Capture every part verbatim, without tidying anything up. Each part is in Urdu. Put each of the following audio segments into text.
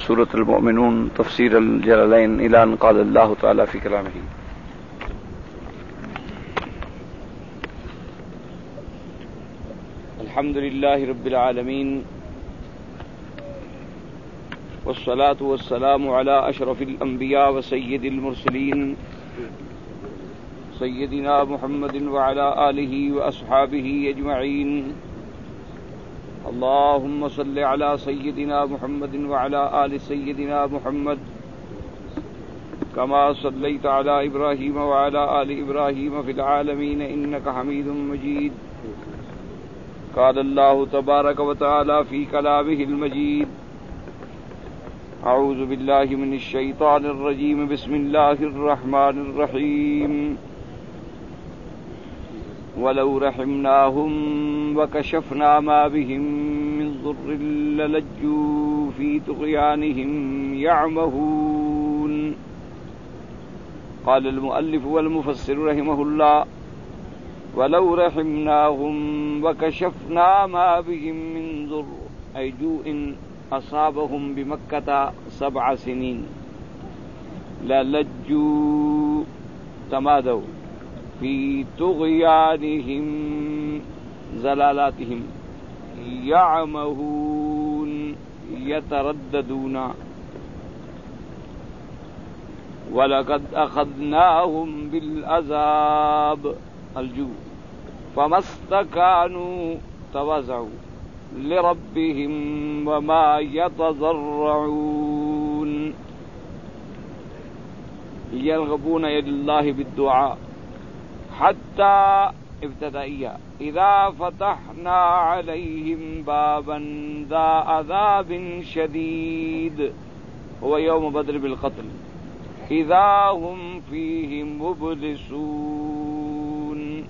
سورة المؤمنون تفسير الجلالين إلى أن قال الله تعالى في كلامه: الحمد لله رب العالمين والصلاة والسلام على أشرف الأنبياء وسيد المرسلين سيدنا محمد وعلى آله وأصحابه أجمعين. اللهم صل على سيدنا محمد وعلى آل سيدنا محمد كما صليت على إبراهيم وعلى آل إبراهيم في العالمين إنك حميد مجيد. قال الله تبارك وتعالى في كلامه المجيد: أعوذ بالله من الشيطان الرجيم بسم الله الرحمن الرحيم. ولو رحمناهم وكشفنا ما بهم من ضر للجوا في طغيانهم يعمهون. قال المؤلف والمفسر رحمه الله: ولو رحمناهم وكشفنا ما بهم من ضر أي جوء أصابهم بمكة سبع سنين للجوا تمادوا في طغيانهم زلالاتهم يعمهون يترددون. ولقد أخذناهم بالعذاب الجوع فما استكانوا توزعوا لربهم وما يتضرعون يرغبون إلى الله بالدعاء حتى ابتدائية إذا فتحنا عليهم بابا ذا عذاب شديد هو يوم بدر بالقتل إذا هم فيه مبلسون.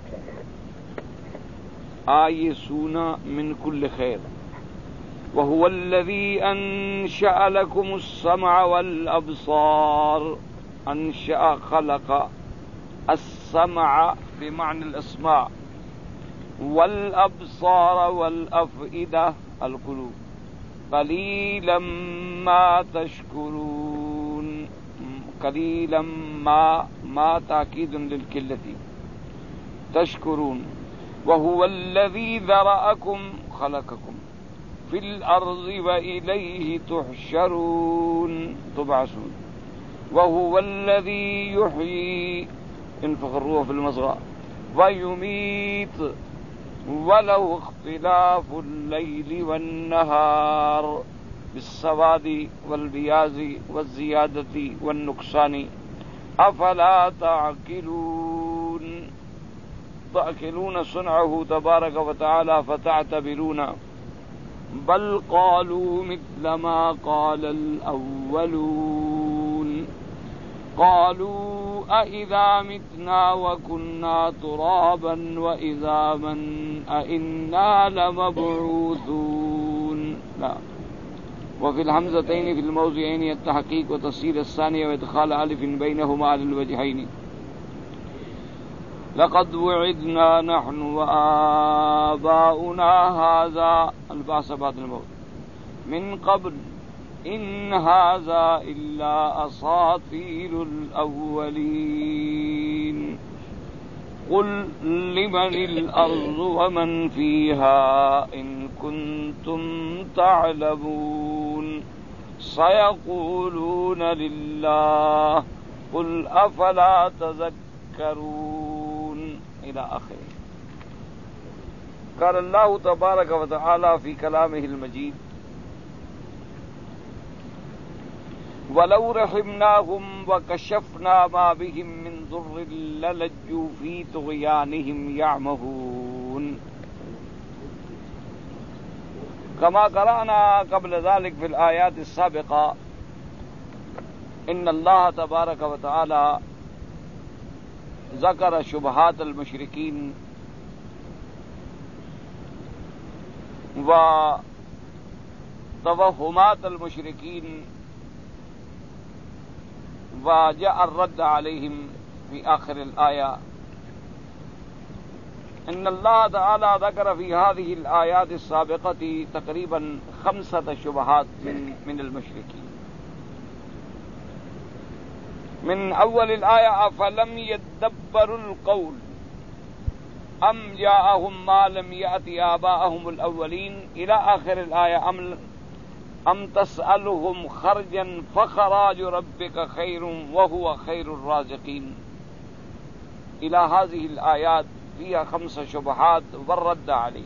آيسون من كل خير وهو الذي أنشأ لكم السمع والأبصار. أنشأ خلق السمع بمعنى الأسماع والأبصار والأفئدة القلوب قليلا ما تشكرون. قليلا ما ما تأكيد للقلة تشكرون. وهو الذي ذرأكم خلقكم في الأرض وإليه تحشرون تبعثون. وهو الذي يحيي ينفخ الروح في المصغى ويميت وله اختلاف الليل والنهار بالسواد والبياض والزيادة والنقصان أفلا تعقلون. تأكلون صنعه تبارك وتعالى فتعتبرون بل قالوا مثل ما قال الأولون. قالوا أإذا متنا وكنا ترابا وإذا من أئنا لمبعوثون. لا. وفي الحمزتين في الموضعين التحقيق وتفسير الثانية وإدخال ألف بينهما على الوجهين. لقد وعدنا نحن وآباؤنا هذا البعث بعد الموت من قبل إن هذا إلا أساطير الأولين. قل لمن الأرض ومن فيها إن كنتم تعلمون سيقولون لله قل أفلا تذكرون إلى آخره. قال الله تبارك وتعالى في كلامه المجيد: ولو رحمناهم وكشفنا ما بهم من ضر للجوا في طغيانهم يعمهون. كما قرأنا قبل ذلك في الآيات السابقة إن الله تبارك وتعالى ذكر شبهات المشركين وتوهمات المشركين وجاء الرد عليهم في آخر الآية. إن الله تعالى ذكر في هذه الآيات السابقة تقريبا خمسة شبهات من من المشركين. من اول الآية افلم يدبروا القول ام جاءهم ما لم يأت آباءهم الأولين الى آخر الآية. ام ام تسألهم خرجا فخراج ربك خير وهو خير الرازقين الى هذه الآيات فيها خمس شبهات والرد عليه.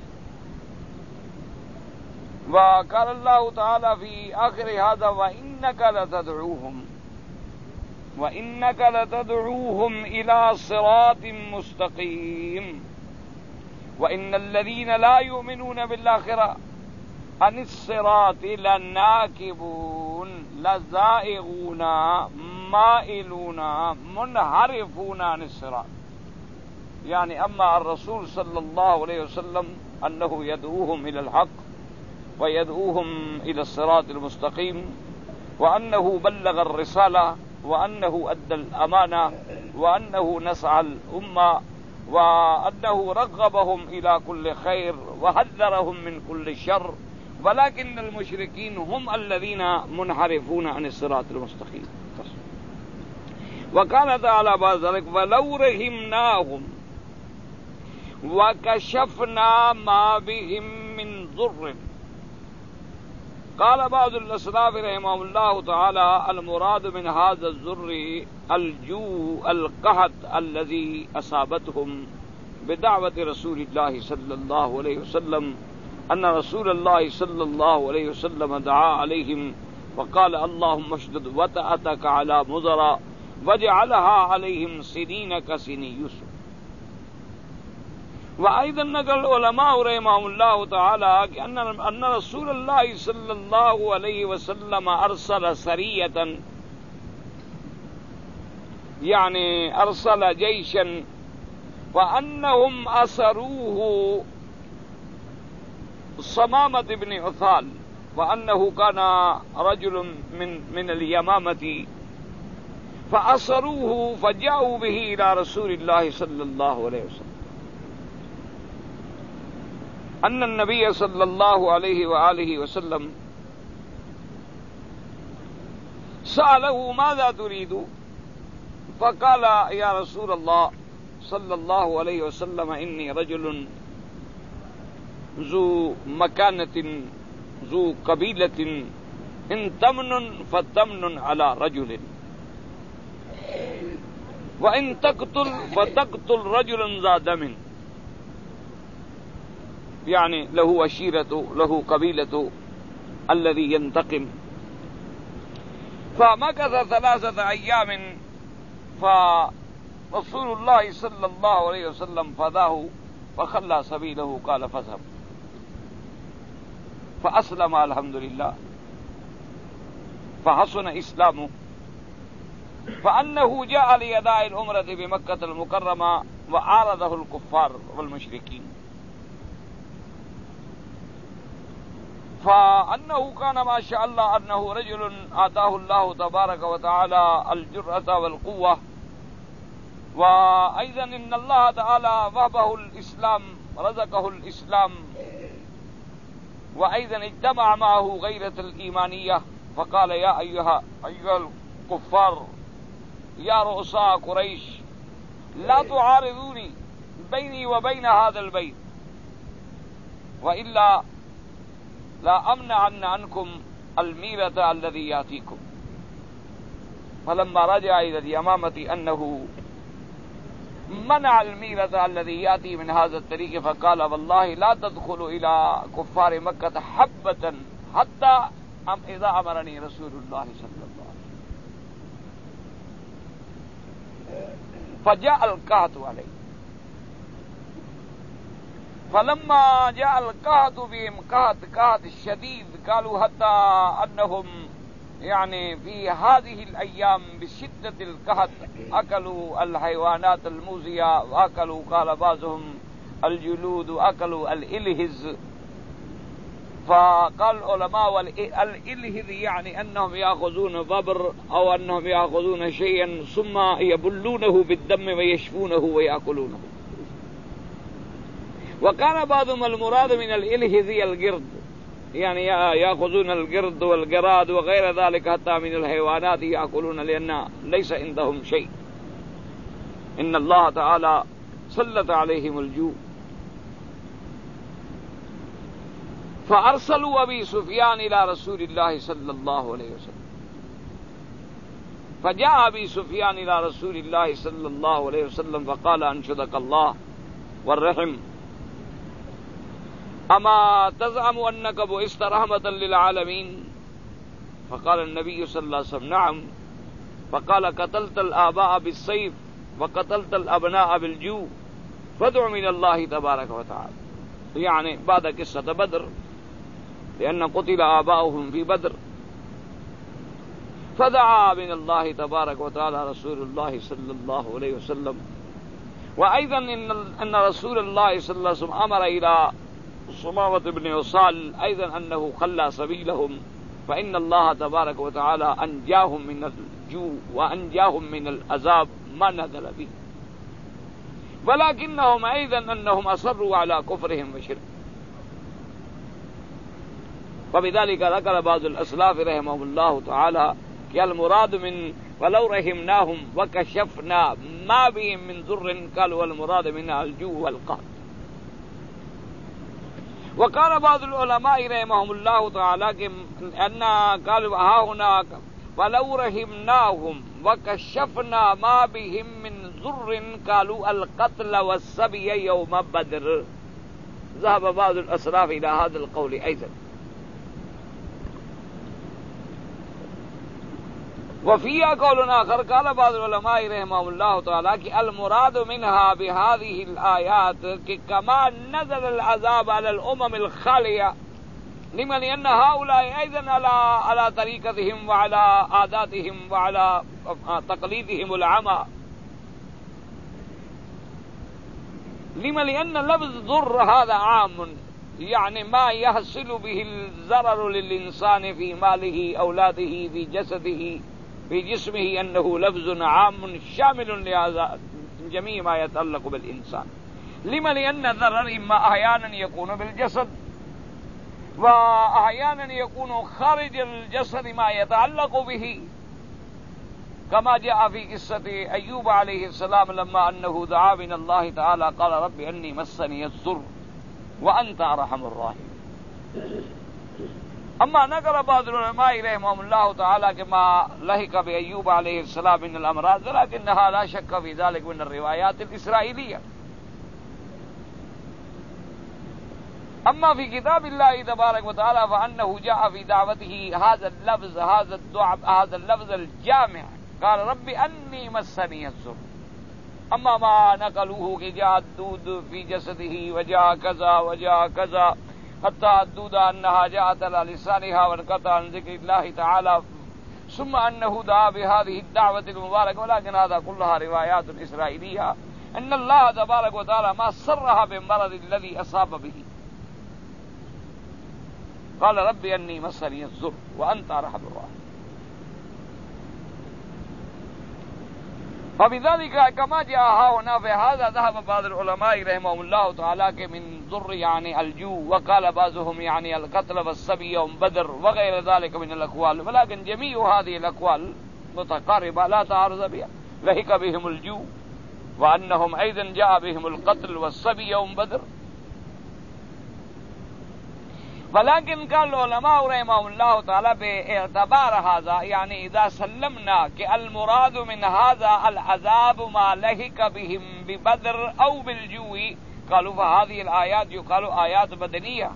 وقال الله تعالى في آخر هذا وإنك لتدعوهم وإنك لتدعوهم إلى صراط مستقيم وإن الذين لا يؤمنون بالآخرة عن الصراط لناكبون لزائغون مائلون منحرفون عن الصراط. يعني أما الرسول صلى الله عليه وسلم أنه يدعوهم إلى الحق ويدعوهم إلى الصراط المستقيم وأنه بلغ الرسالة وأنه أدى الأمانة وأنه نصح الأمة وأنه رغبهم إلى كل خير وحذرهم من كل شر، ولكن المشركين هم الذين منحرفون عن الصراط المستقيم. وقال تعالى بعد ذلك ولو رحمناهم وكشفنا ما بهم من ضر. قال بعض الأسلاف رحمهم الله تعالى المراد من هذا الضر الجوع القحط الذي أصابتهم بدعوة رسول الله صلى الله عليه وسلم، أن رسول الله صلى الله عليه وسلم دعا عليهم وقال اللهم اشدد وطأتك على مضر واجعلها عليهم سنين كسني يوسف. وأيضا نقل العلماء رحمهم الله تعالى أن أن رسول الله صلى الله عليه وسلم أرسل سرية، يعني أرسل جيشا، وأنهم أسروه صمامة بن عثال، وأنه كان رجل من من اليمامة، فأسروه فجاءوا به إلى رسول الله صلى الله عليه وسلم. أن النبي صلى الله عليه وآله وسلم سأله ماذا تريد؟ فقال يا رسول الله صلى الله عليه وسلم إني رجل ذو مكانة ذو قبيلة إن تمن فتمن على رجل وإن تقتل فتقتل رجلا ذا دم، يعني له عشيرة له قبيلة الذي ينتقم. فمكث ثلاثة أيام فرسول الله صلى الله عليه وسلم فداه فخلى سبيله قال فاذهب، فأسلم الحمد لله فحسن إسلامه، فأنه جاء لأداء العمرة بمكة المكرمة وعارضه الكفار والمشركين، فأنه كان ما شاء الله أنه رجل آتاه الله تبارك وتعالى الجرأة والقوة، وأيضا إن الله تعالى وهبه الإسلام رزقه الإسلام، وأيضا اجتمع معه غيرة الإيمانية، فقال يا أيها أيها الكفار يا رؤساء قريش لا تعارضوني بيني وبين هذا البيت وإلا لا أمنعن عنكم الميرة الذي يأتيكم. فلما رجع إلى اليمامة أنه منع الميرة الذي يأتي من هذا الطريق، فقال والله لا تدخلوا إلى كفار مكة حبة حتى إذا أمرني رسول الله صلى الله عليه وسلم. فجاء القحط عليه، فلما جاء القحط بهم قحط قحط شديد، قالوا حتى أنهم يعني في هذه الأيام بشدة القحط أكلوا الحيوانات الموذية، وأكلوا قال بعضهم الجلود وأكلوا الإلهز. فقال العلماء الإلهز يعني أنهم يأخذون ببر أو أنهم يأخذون شيئا ثم يبلونه بالدم ويشفونه ويأكلونه. وكان بعضهم المراد من الإلهز القرد، يعني يأخذون القرد والقراد وغير ذلك حتى من الحيوانات يأكلون لأن ليس عندهم شيء. إن الله تعالى سلط عليهم الجوع. فأرسلوا أبي سفيان إلى رسول الله صلى الله عليه وسلم، فجاء أبي سفيان إلى رسول الله صلى الله عليه وسلم فقال أنشدك الله والرحم أما تزعم أنك بعثت رحمة للعالمين؟ فقال النبي صلى الله عليه وسلم نعم. فقال قتلت الآباء بالسيف وقتلت الأبناء بالجوع فادع من الله تبارك وتعالى، يعني بعد قصة بدر، لأن قتل آباؤهم في بدر. فدعا من الله تبارك وتعالى رسول الله صلى الله عليه وسلم. وأيضا إن أن رسول الله صلى الله عليه وسلم أمر إلى صمامة بن عسال أيضا أنه خلى سبيلهم، فإن الله تبارك وتعالى أنجاهم من الجوع وأنجاهم من العذاب ما نزل به، ولكنهم أيضا أنهم أصروا على كفرهم وشرك. وبذلك ذكر بعض الأسلاف رحمهم الله تعالى کہ المراد من ولو رحمناهم وكشفنا ما بهم من ضر قالوا المراد من الجوع والقحط. وقال بعض العلماء رحمهم الله تعالى کہ ان قالوا ها هنا ولو رحمناهم وكشفنا ما بهم من ضر قالوا القتل والسبي يوم بدر. ذهب بعض الأسلاف إلى هذا القول أيضا. وفيها قول آخر قال بعض العلماء رحمهم الله تعالى کہ المراد منها بهذه الآيات کہ كما نزل العذاب على الأمم الخالية لمن أن هؤلاء أيضا على على طريقتهم وعلى عاداتهم وعلى تقليدهم العمى، لمن أن لفظ ضر هذا عام، يعني ما يحصل به الضرر للإنسان في ماله أولاده في جسده في جسمه أنه لفظ عام شامل لهذا جميع ما يتعلق بالإنسان. لما لأن الضرر إما أحيانا يكون بالجسد وأحيانا يكون خارج الجسد ما يتعلق به، كما جاء في قصة أيوب عليه السلام لما أنه دعا من الله تعالى قال رب أني مسني الضر وأنت أرحم الراحمين. اما نقل بعض العلماء رحمهم الله تعالى كما لحق بأيوب عليه السلام من الأمراض، لكنها لا شك في ذلك من الروايات الإسرائيلية. اما في كتاب الله تبارك وتعالى فأنه جاء في دعوته هذا اللفظ هذا الدعاء هذا اللفظ الجامع قال رب أني مسني الضر. اما ما نقلوه کہ جاء الدود في جسده وجاء كذا وجاء كذا حتى الدود أنها جاءت على لسانها وانقطع عن ذكر الله تعالى ثم أنه دعا بهذه الدعوة المباركة، ولكن هذا كلها روايات إسرائيلية. أن الله تبارك وتعالى ما سرها بالمرض الذي أصاب به، قال رب أني مسني الضر وأنت أرحم الراحمين. وبذلك كما جاء هنا في هذا ذهب بعض العلماء رحمهم الله تعالى کہ من ضر يعني الجوع، وقال بعضهم يعني القتل والسبي يوم بدر وغير ذلك من الأقوال، ولكن جميع هذه الأقوال متقاربة لا تعارض بها. لحق بهم الجوع وأنهم أيضا جاء بهم القتل والسبي يوم بدر. ولكن قال العلماء رحمهم الله تعالى باعتبار هذا يعني إذا سلمنا كالمراد من هذا العذاب ما لحق بهم ببدر أو بالجوع قالوا فهذه الآيات يقال آيات بدنية.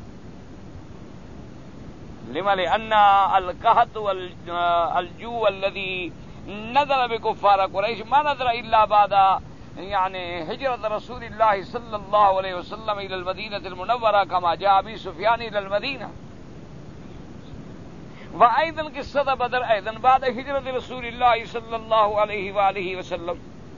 لما لأن القحط والجوع الذي نزل بكفار قريش ما نزل إلا بعد يعني هجرة رسول الله صلى الله عليه وسلم إلى المدينة المنورة كما جاء أبي سفيان إلى المدينة. وأيضا قصة بدر أيضا بعد هجرة رسول الله صلى الله عليه وآله وسلم.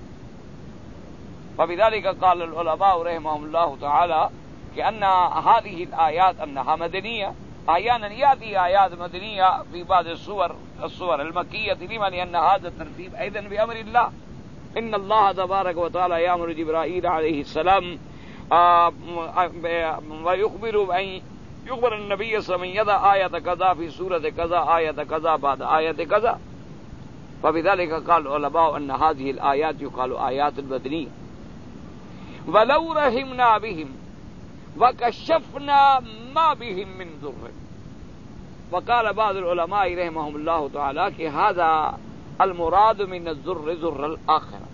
وبذلك قال العلماء رحمهم الله تعالى كأن هذه الآيات أنها مدنية. أحيانا يأتي آيات مدنية في بعض السور السور المكية، لما لأن هذا الترتيب أيضا بأمر الله. إن الله تبارك وتعالى يأمر جبرائيل عليه السلام ويخبر بأن يخبر النبي صلى الله عليه وسلم يضع آية كذا في سورة كذا آية كذا بعد آية كذا. فبذلك قال العلماء أن هذه الآيات يقال آيات المدنية. ولو رحمنا بهم وكشفنا ما بهم من ضر. وقال بعض العلماء رحمهم الله تعالى کہ هذا المراد من الضر ضر الآخرة.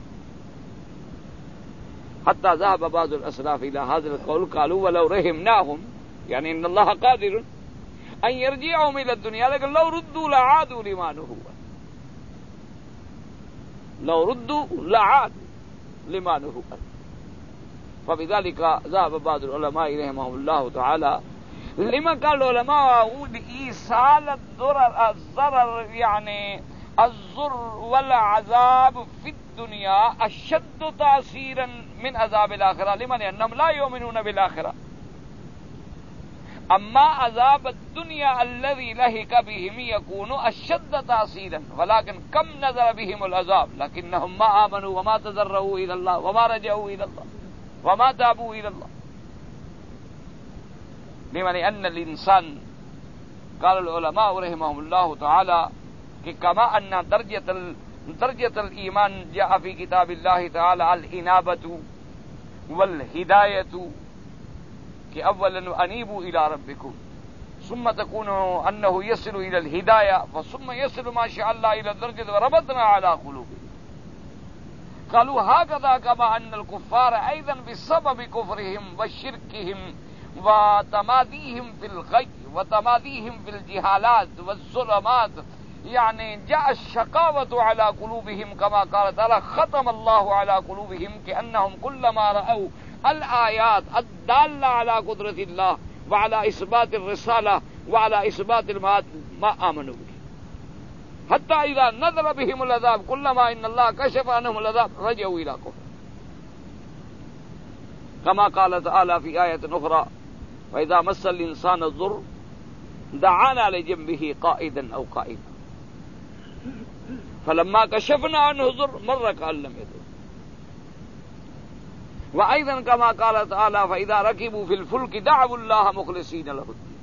حتى ذهب بعض الأسلاف إلى هذا القول قالوا ولو رحمناهم يعني إن الله قادر أن يرجعهم إلى الدنيا لكن لو ردوا لعادوا لما نهوا لو ردوا لعادوا لما نهوا. فبذلك ذهب بعض العلماء رحمهم الله تعالى لما قال العلماء إيصال الضرر الضرر يعني الضر والعذاب في الدنيا أشد تأثيرا من عذاب الآخرة. لمن؟ لأنهم لا يؤمنون بالآخرة. أما عذاب الدنيا الذي لهك بهم يكون أشد تأثيرا ولكن كم نزل بهم العذاب لكنهم ما آمنوا وما تضرعوا إلى الله وما رجعوا إلى الله وما تابوا إلى الله. لمن؟ أن الإنسان قال العلماء رحمهم الله تعالى كما أن درجة درجة الإيمان جاء في كتاب الله تعالى الإنابة والهداية کہ اولا انیبوا الى ربکم ثم تكون انه يصل الى الهدايه وثم يصل ما شاء الله الى الدرجه وربطنا على قلوبهم. قالوا هكذا كما ان الكفار ايضا بسبب كفرهم وشركهم وتماديهم في الغي وتماديهم في الجهالات والظلمات يعني جاء الشقاوة على قلوبهم كما قال تعالى ختم الله على قلوبهم كأنهم كلما رأوا الآيات الدالة على قدرة الله وعلى إثبات الرسالة وعلى إثبات المعاد ما آمنوا به حتى إذا نزل بهم العذاب كلما إن الله كشف عنهم العذاب رجعوا إلى كفر. كما قال تعالى في آية أخرى وإذا مس الإنسان الضر دعانا لجنبه قائدا أو قائما فلما كشفنا عنه الضر مر كأن لم يضر. وأيضا كما قال تعالى فإذا ركبوا في الفلك دعوا الله مخلصين له الدين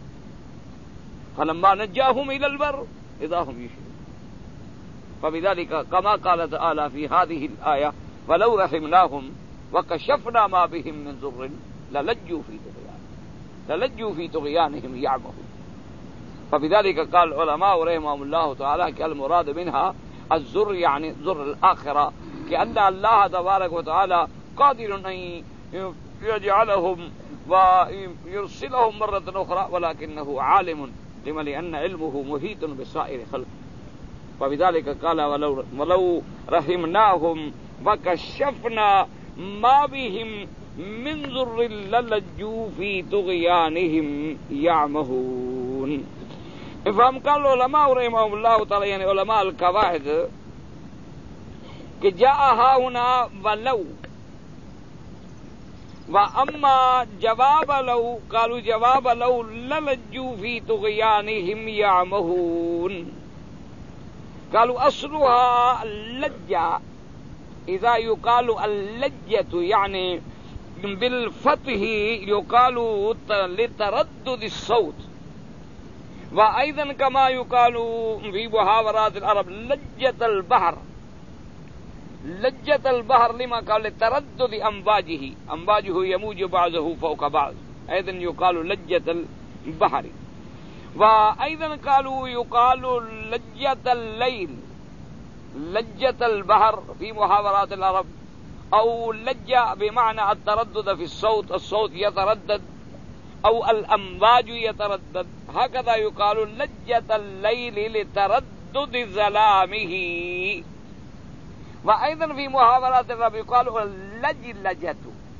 فلما نجاهم إلى البر إذا هم يشركون. فبذلك كما قال تعالى في هذه الآية ولو رحمناهم وكشفنا ما بهم من ضر للجوا في طغيانهم للجوا في طغيانهم يعمهون. فبذلك قال العلماء رحمهم الله تعالى كالمراد منها الضر يعني ضر الآخرة كأن الله تبارك وتعالى قادر أن يجعلهم ويرسلهم مرة أخرى ولكنه عالم لما لأن علمه محيط بسائر خلقه. فبذلك قال ولو, ولو رحمناهم وكشفنا ما بهم من ضر للجوا في طغيانهم يعمهون. فهم قال العلماء رحمهم الله تعالى يعني علماء القواعد کہ جاء هنا ولو وأما جواب لو قالوا جواب لو للجوا في طغيانهم يعمهون. قالوا أصلها اللجة إذا يقال اللجة يعني بالفتح يقال لتردد الصوت. وأيضا كما يقال في محاورات العرب لجة البحر لجة البحر لما قال لتردد أمواجه أمواجه يموج بعضه فوق بعض أيضا يقال لجة البحر. وأيضا قالوا يقال لجة الليل لجة البحر في محاورات العرب أو لجة بمعنى التردد في الصوت الصوت يتردد أو الأمواج يتردد. هكذا يقال لجة الليل لتردد ظلامه. وأيضا في محاورات العرب يقال اللجلجة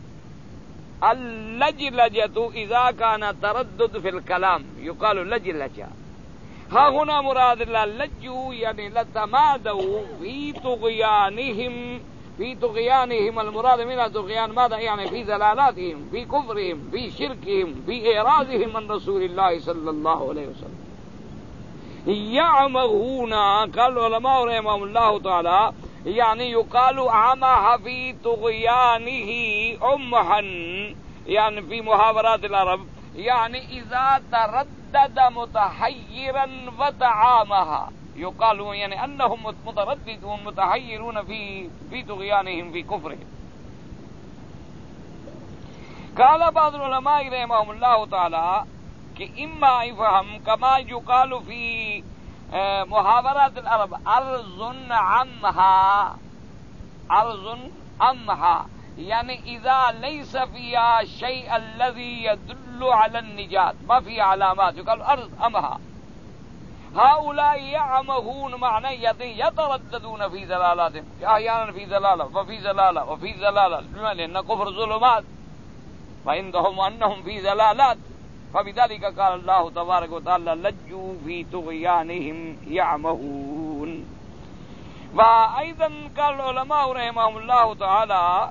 اللجلجة إذا كان تردد في الكلام يقال لجلجة. ها هنا مراد الله لجوا يعني لتمادوا في طغيانهم في طغيانهم المراد منها طغيان ماذا يعني في زلالاتهم في كفرهم في شركهم في إعراضهم عن رسول الله صلى الله عليه وسلم. يعمهون قال العلماء رحمهم الله تعالى يعني يقال عمه في طغيانه عمها يعني في محاورات العرب يعني إذا تردد متحيرا ودعامها يقال يعني أنهم مترددون متحيرون في في طغيانهم في كفرهم. قال بعض العلماء رحمهم الله تعالى کہ اما يفهم كما يقال في محاورات العرب ارض عنها ارض عنها يعني اذا ليس فيها شيء الذي يدل على النجات ما في علامات يقال ارض عنها. هؤلاء يعمهون معنى يترددون في ضلالاتهم احيانا في ضلاله وفي ضلاله وفي ضلاله لان كفر ظلمات وعندهم انهم في ضلالات فبذلك قال الله تبارك وتعالى لجوا في طغيانهم يعمهون. وأيضا قال العلماء رحمهم الله تعالى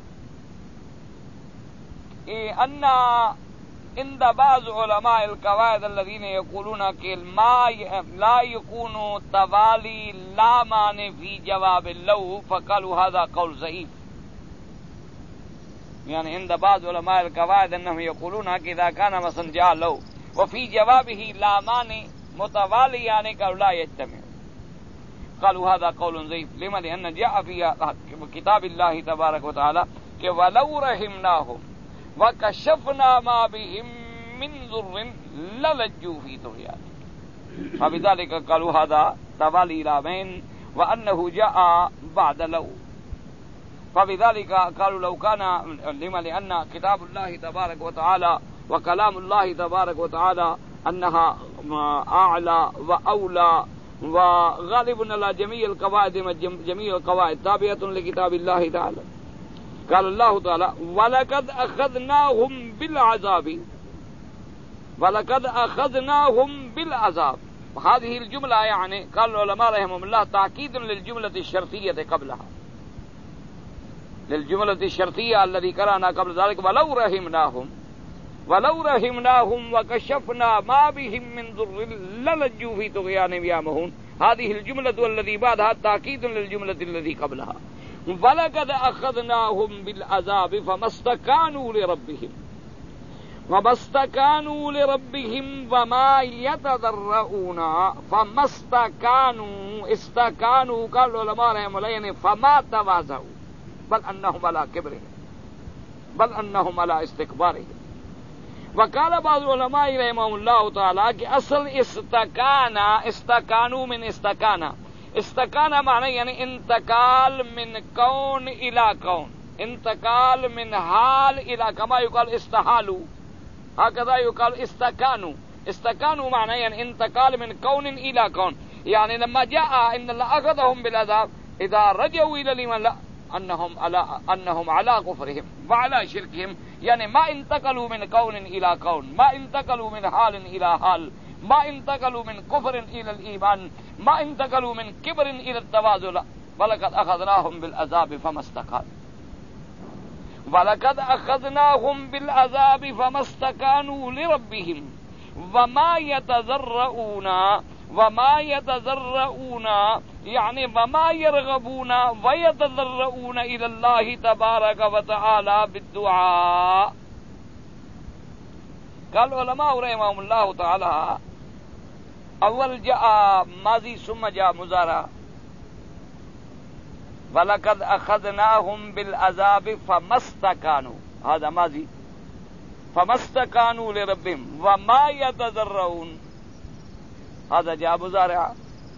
أن عند بعض علماء القواعد الذين يقولون کہ ما لا يكون توالي لا معنى في جواب لو فقالوا هذا قول ضعيف. يعني عند بعض علماء القواعد انهم يقولون اذا كان مثلا جاء لو وفي جوابه لا مانع متوالي يعني قالوا لا يجتمع قالوا هذا قول ضعيف. لما لان جاء في كتاب الله تبارك وتعالى کہ ولو رحمناهم وكشفنا ما بهم من ضر للجوا في طغيانهم فبذلك قالوا هذا توالي لا مانع وانه جاء بعد لو فبذلك قالوا لو كان لما لأن كتاب الله تبارك وتعالى وكلام الله تبارك وتعالى أنها أعلى وأولى وغالب على جميع القواعد جميع القواعد تابعة لكتاب الله تعالى. قال الله تعالى ولقد أخذناهم بالعذاب ولقد أخذناهم بالعذاب. هذه الجملة يعني قال العلماء رحمهم الله تأكيد للجملة الشرطية قبلها للجملة الشرطية الذي قرأنا قبل ذلك ولو رحمناهم ولو رحمناهم وكشفنا ما بهم من ضر للجوا في طغيانهم يعمهون. هذه الجملة الذي بعدها تأكيد للجملة الذي قبلها. ولقد أخذناهم بالعذاب فما استكانوا لربهم وما استكانوا لربهم وما يتضرعون فما استكانوا استكانوا قال العلماء رحمهم الله يعني فما تواضعوا بل انهم على كبرهم بل انهم على استكبارهم. وقال بعض العلماء رحمهم الله تعالى کہ اصل استکانا استکانو من استکانا استکانا معنی یعنی انتقال من کون الى کون انتقال من حال الى كما يقال استحالوا هكذا يقال استكانوا استكانوا معنی یعنی انتقال من کون الى کون. يعني لما جاء ان الله اخذهم بالعذاب اذا رجعوا الى لمن لا انهم على انهم على كفرهم وعلى شركهم يعني ما انتقلوا من كون الى كون ما انتقلوا من حال الى حال ما انتقلوا من كفر الى الايمان ما انتقلوا من كبر الى التواضع ولقد اخذناهم بالعذاب فما استكانوا ولقد اخذناهم بالعذاب فما استكانوا لربهم وما يتضرعون وما يتضرعون يعني وما يرغبون ويتضرعون إلى الله تبارك وتعالى بالدعاء. قال علماء رحمهم الله تعالى اول جاء ماضي ثم جاء مضارع ولقد أخذناهم بالعذاب فما استكانوا هذا ماضي فما استكانوا لربهم وما يتضرعون هذا جاء مضارع.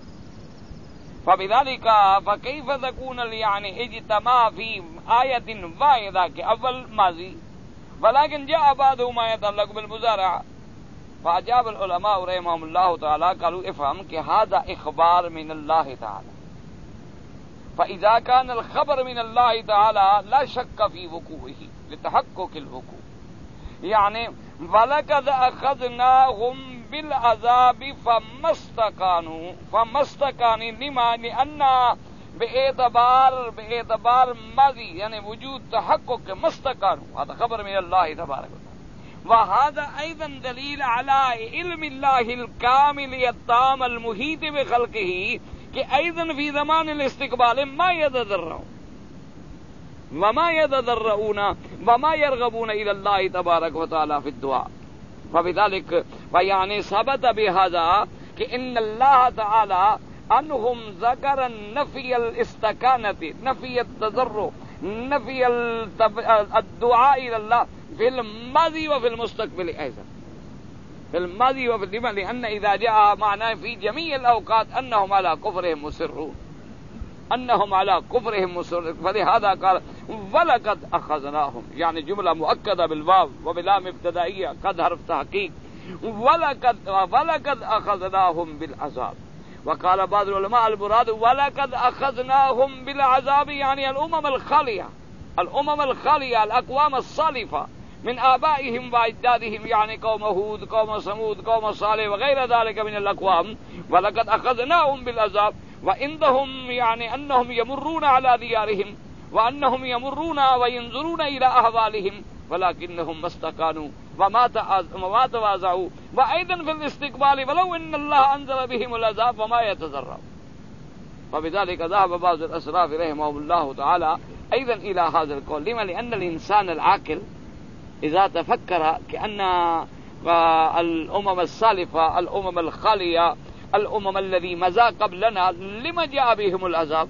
فبذلك فكيف تكون يعني اجتماع في آية واحدة كأول ماضي ولكن جاء بعده ما يتعلق بالمضارع. فأجاب العلماء رحمهم الله تعالى قالوا افهم کہ هذا إخبار من الله تعالى فإذا كان الخبر من الله تعالى لا شك في وقوعه لتحقق الوقوع. يعني ولقد أخذناهم بالعذاب فما استكانوا فما استكانوا لما لأن باعتبار باعتبار ماضي يعني وجود تحقق ما استكانوا هذا خبر من الله تبارك وتعالى. وهذا أيضا دليل على علم الله الكامل التام المحيط بخلقه کہ أيضا في زمان الاستقبال ما يتضرعون وما يتضرعون وما يرغبون إلى الله تبارك وتعالى في الدعاء. فبذلك فيعني ثبت بهذا کہ ان اللہ تعالی عنهم ذکر نفی الاستکانة، نفی التضرع، نفی الدعاء الى اللہ في الماضي وفي المستقبل ايضا، في الماضي وفي المستقبل، لان اذا جاء معناه في جميع الاوقات انهم على كفرهم مصرون، انهم على كفرهم مصرون، فلهذا قال ولقد اخذناهم، يعني جملة مؤكدة بالواو وبلام ابتدائية قد حرف تحقيق، ولقد ولقد اخذناهم بالعذاب. وقال بعض العلماء المراد ولقد اخذناهم بالعذاب يعني الامم الخالية، الامم الخالية الاقوام الصالفة من آبائهم وأجدادهم، يعني قوم هود، قوم ثمود، قوم صالح وغير ذلك من الأقوام. ولقد أخذناهم بالعذاب وعندهم يعني أنهم يمرون على ديارهم وأنهم يمرون وينظرون إلى أحوالهم ولكنهم ما استكانوا وما تواضعوا، وأيضا في الاستقبال ولو إن الله أنزل بهم العذاب وما يتضرعون. وبذلك ذهب بعض الأسراف رحمهم الله تعالى أيضا إلى هذا القول. لما؟ لأن الإنسان العاقل إذا تفكر كأن الأمم السالفة، الأمم الخالية، الأمم الذي مضى قبلنا لما جاء بهم العذاب،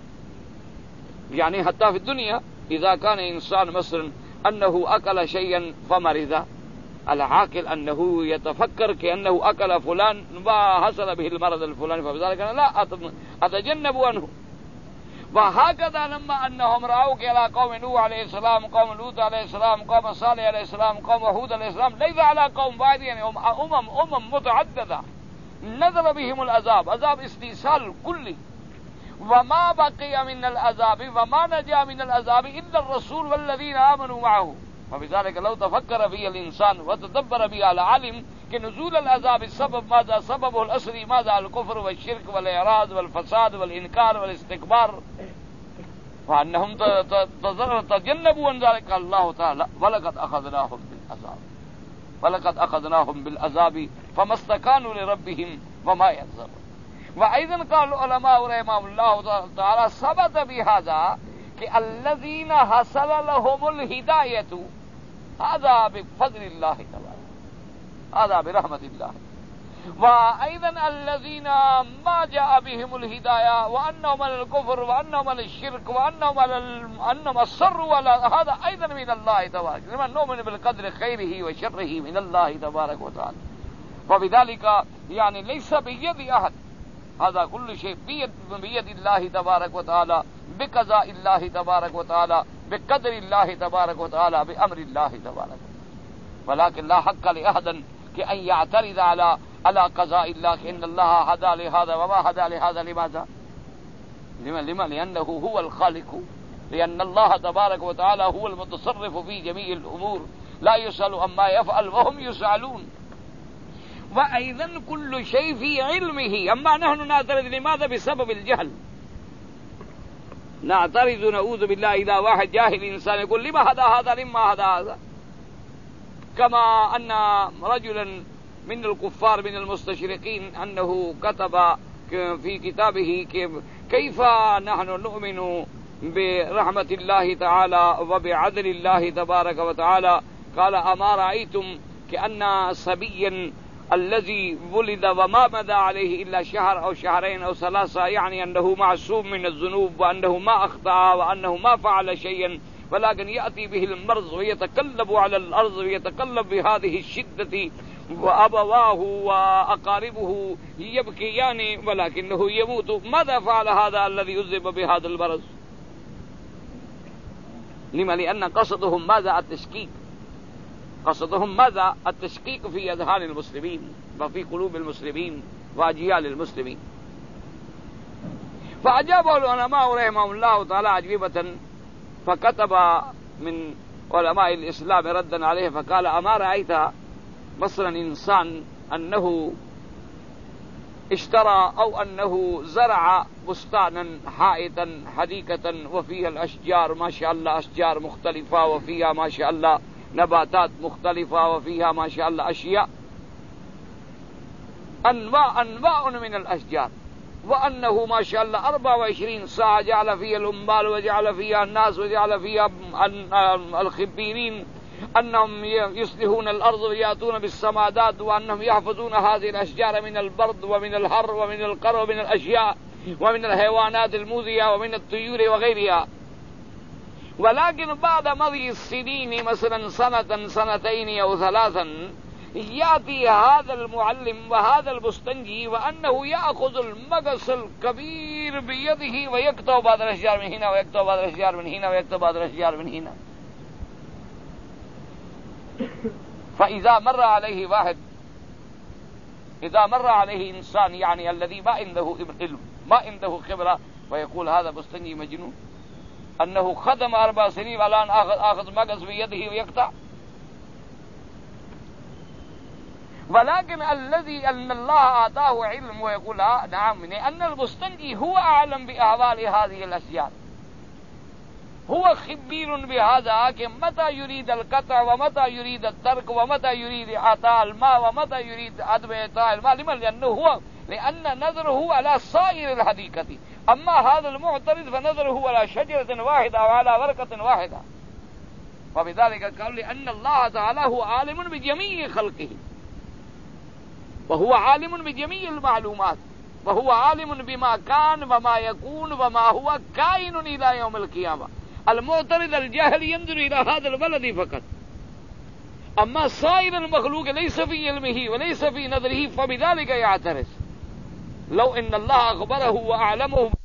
يعني حتى في الدنيا إذا كان إنسان مثلا أنه أكل شيئا فمرض، العاقل أنه يتفكر كأنه أكل فلان وحصل به المرض الفلاني، فبذلك أنا لا أتجنب عنه. وهكذا لما أنهم رأوا على قوم نوح عليه السلام، قوم لوط عليه السلام، قوم صالح عليه السلام، قوم هود عليه السلام، ليس على قوم واحد، يعني أمم أمم متعددة نزل بهم العذاب، عذاب استئصال كلي، وما بقي من العذاب وما نجا من العذاب إلا الرسول والذين آمنوا معه. وبذلك لو تفكر فيه الإنسان وتدبر به لعلم کہ نزول العذاب السبب ماذا؟ سببه الأصلي ماذا؟ الكفر والشرك والإعراض والفساد والإنكار والاستكبار، وأنهم تجنبوا عن ذلك. الله تعالى ولقد أخذناهم بالعذاب، ولقد أخذناهم بالعذاب فما استكانوا لربهم وما ينظرون. وأيضا قال العلماء رحمهم الله تعالى ثبت بهذا کہ الذين حصل لهم الهداية هذا بفضل الله تعالى، هذا برحمة الله. وأيضا الذين ما جاء بهم الهداية وأنهم على الكفر وأنهم على الشرك وأنهم على أنهم أصروا على هذا أيضا من الله تبارك، لمن نؤمن بالقدر خيره وشره من الله تبارك وتعالى. وبذلك يعني ليس بيد أحد، هذا كل شيء بيد بيد الله تبارك وتعالى، بقضاء الله تبارك وتعالى، بقدر الله تبارك وتعالى، بأمر الله تبارك وتعالى. ولكن لا حق لأحد كأن يعترض على على قضاء الله، إن الله هدى لهذا وما هدى لهذا. لماذا؟ لما لما لأنه هو الخالق، لأن الله تبارك وتعالى هو المتصرف في جميع الأمور، لا يسأل عما يفعل وهم يسألون. وأيضا كل شيء في علمه. أما نحن نعترض لماذا؟ بسبب الجهل. نعترض نعوذ بالله إذا واحد جاهل إنسان يقول لما هذا هذا لما هذا هذا، كما أن رجلا من الكفار من المستشرقين أنه كتب في كتابه كيف نحن نؤمن برحمة الله تعالى وبعدل الله تبارك وتعالى. قال أما رأيتم كأن صبيا الذي ولد وما مضى عليه إلا شهر أو شهرين أو ثلاثة، يعني أنه معصوم من الذنوب وأنه ما أخطأ وأنه ما فعل شيئا، ولكن يأتي به المرض ويتقلب على الأرض ويتقلب بهذه الشدة، وأبواه وأقاربه يبكيان ولكنه يموت. ماذا فعل هذا الذي يذهب بهذا المرض؟ لما؟ لأن قصدهم ماذا؟ التشكيك. قصدهم ماذا؟ التشكيك في أذهان المسلمين وفي قلوب المسلمين وأجيال المسلمين. فأجابه العلماء رحمهم الله تعالى أجوبة، فكتب من علماء الإسلام ردا عليه فقال أما رأيت مثلا إنسان أنه اشترى أو أنه زرع بستانا حائطا حديقة وفيها الأشجار ما شاء الله أشجار مختلفة وفيها ما شاء الله نباتات مختلفة وفيها ما شاء الله أشياء أنواع أنواع من الأشجار، وأنه ما شاء الله أربعة وعشرين ساعة جعل فيها الأمال وجعل فيها الناس وجعل فيها الخبيرين أنهم يصلحون الأرض ويأتون بالسمادات وأنهم يحفظون هذه الأشجار من البرد ومن الحر ومن القر ومن الأشياء ومن الحيوانات المؤذية ومن الطيور وغيرها. ولكن بعد مضي السنين مثلا سنة سنتين أو ثلاثا يأتي هذا المعلم وهذا المستنجي وأنه يأخذ المقص الكبير بيده ويقطع بعض الأشجار من هنا ويقطع بعض الأشجار من هنا ويقطع بعض الأشجار من هنا. فإذا مر عليه واحد، إذا مر عليه إنسان يعني الذي ما عنده علم ما عنده خبرة ويقول هذا مستنجي مجنون، أنه خدم أربع سنين والآن آخذ مقص بيده ويقطع. ولكن الذي أن الله آتاه علم ويقول آه نعم أن المستنجي هو أعلم بأحوال هذه الأشياء، هو خبير بهذا کہ متى يريد القطع ومتى يريد الترك ومتى يريد إعطاء الماء ومتى يريد عدم إعطاء الماء. لمن؟ لأنه هو لأن نظره على سائر الحديقة، أما هذا المعترض فنظره على شجرة واحدة أو على ورقة واحدة. وبذلك قال لأن الله تعالى هو عالم بجميع خلقه وهو عالم بجميع المعلومات وهو عالم بما كان وما يكون وما هو كائن إلى يوم القيامة. المعترض الجاهل ينظر إلى هذا البلد فقط، أما سائر المخلوق ليس في علمه وليس في نظره فبذلك يعترض. لو إن الله أخبره وأعلمه